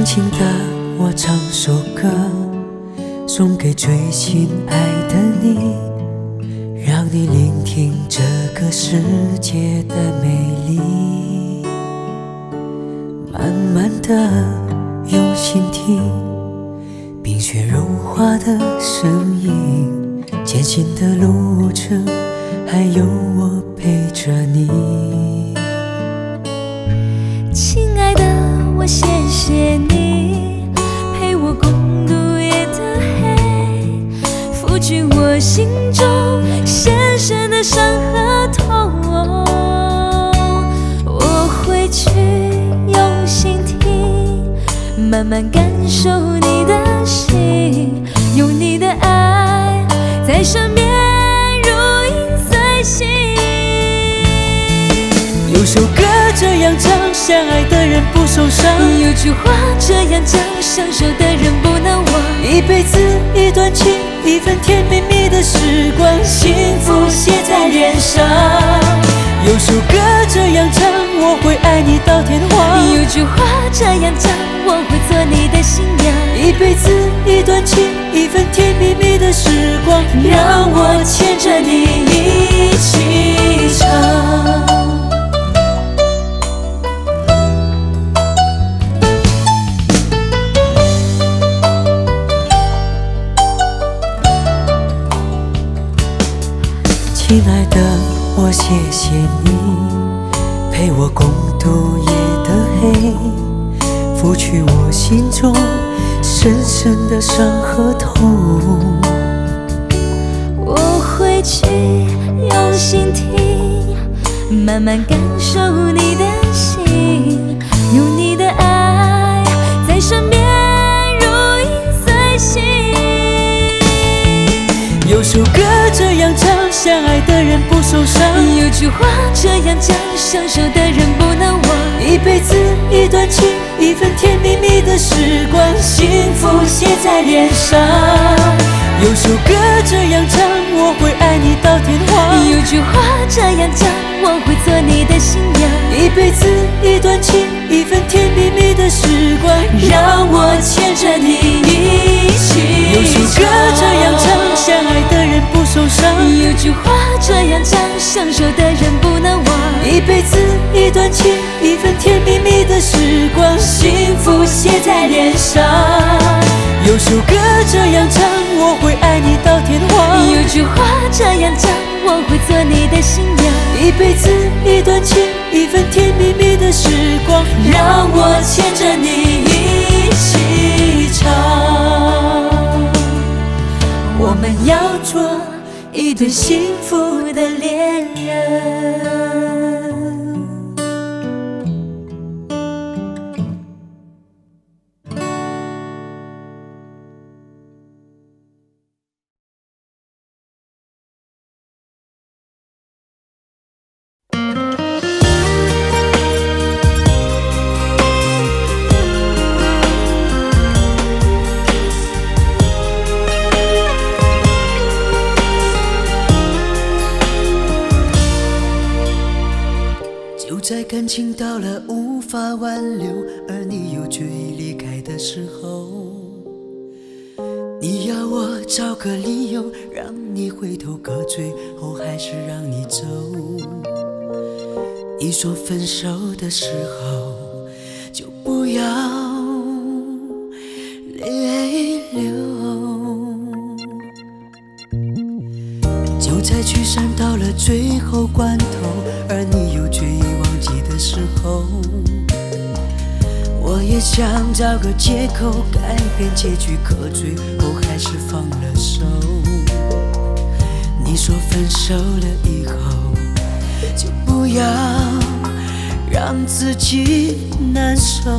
轻地我唱首歌，送给最心爱的你，让你聆听这个世界的美丽。慢慢地用心听，冰雪融化的声音，艰辛的路程，还有我陪着你。 亲爱的，我谢谢你陪我共度夜的黑，拂去我心中深深的伤和痛。我会去用心听，慢慢感受你的心，有你的爱在身边如影随形。 有首歌这样唱，相爱的人不受伤。 有句话这样讲，相守的人不能忘。 一辈子一段情，一份甜蜜蜜的时光，幸福写在脸上。有首歌这样唱，我会爱你到天荒。 有句话这样讲，我会做你的新娘。 一辈子一段情，一份甜蜜蜜的时光，让我牵着你一起唱。亲爱的，我谢谢你陪我共度夜的黑，拂去我心中深深的伤和痛。 我会去用心听，慢慢感受你的心，有你的爱在身边如影随形。 有首歌这样唱，相爱的人不受伤。 有句话这样讲，相守的人不能忘。 一辈子一段情，一份甜蜜蜜的时光，幸福写在脸上。有首歌这样唱，我会爱你到天荒。 有句话这样讲，我会做你的新娘。 一辈子一段情，一份甜蜜蜜的时光，让我牵着你一起唱。有首歌这样唱，相爱的人不受伤。 有句话这样讲，相守的人不能忘。 一辈子一段情，一份甜蜜蜜的时光，幸福写在脸上。有首歌这样唱，我会爱你到天荒。 有句话这样讲，我会做你的新娘。 一辈子一段情，一份甜蜜蜜的时光，让我牵着你一起唱。我们要做一对幸福的恋人。在感情到了无法挽留，而你又决意离开的时候，你要我找个理由让你回头，可最后还是让你走。你说分手的时候就不要泪流，就在聚散到了最后关头，而你又决意忘记的时候，我也想找个借口改变结局，可最后还是放了手。你说分手了以后就不要让自己难受，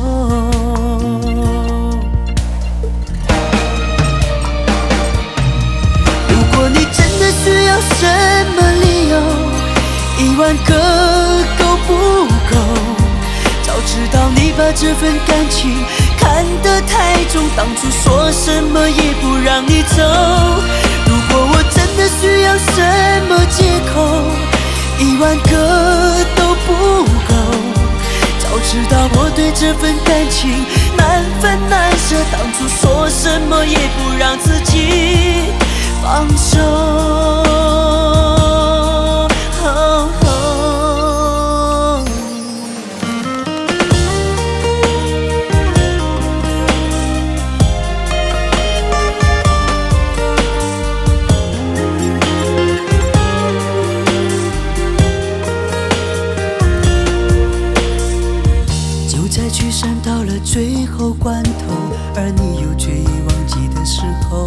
如果你真的需要什么理由，10000个够不够？早知道你把这份感情看得太重，当初说什么也不让你走。如果我真的需要什么借口，10000个都不够。早知知道我对这份感情难分难舍，当初说什么也不让自己放手。聚散到了最后关头，而你又决意忘记的时候，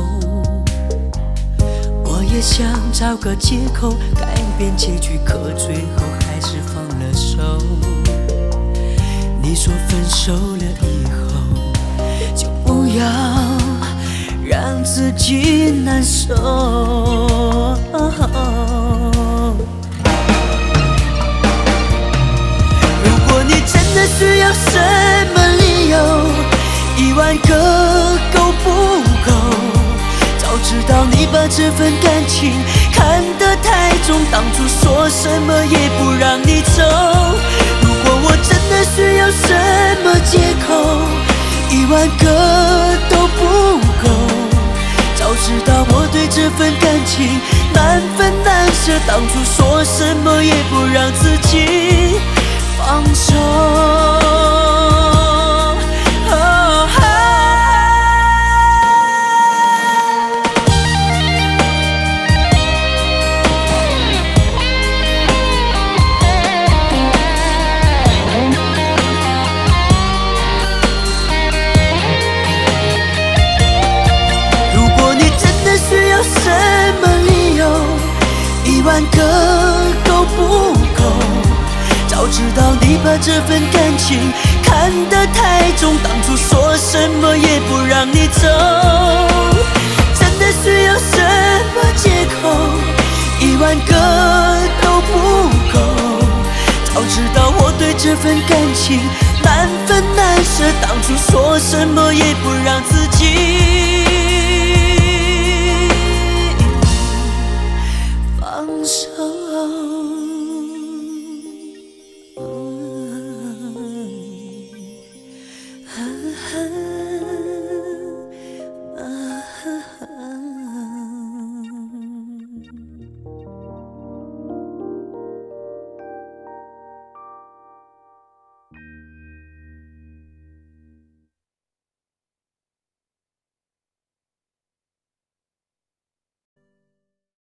我也想找个借口改变结局，可最后还是放了手。你说分手了以后就不要让自己难受。真的需要什么理由？1万个够不够？早知道你把这份感情看得太重，当初说什么也不让你走。如果我真的需要什么借口，1万个都不够。早知道我对这份感情难分难舍，当初说什么也不让自己放手。如果你真的需要什么理由，1万个够不够？早知道你把这份感情看得太重，当初说什么也不让你走。真的需要什么借口？1万个都不够。早知道我对这份感情难分难舍，当初说什么也不让自己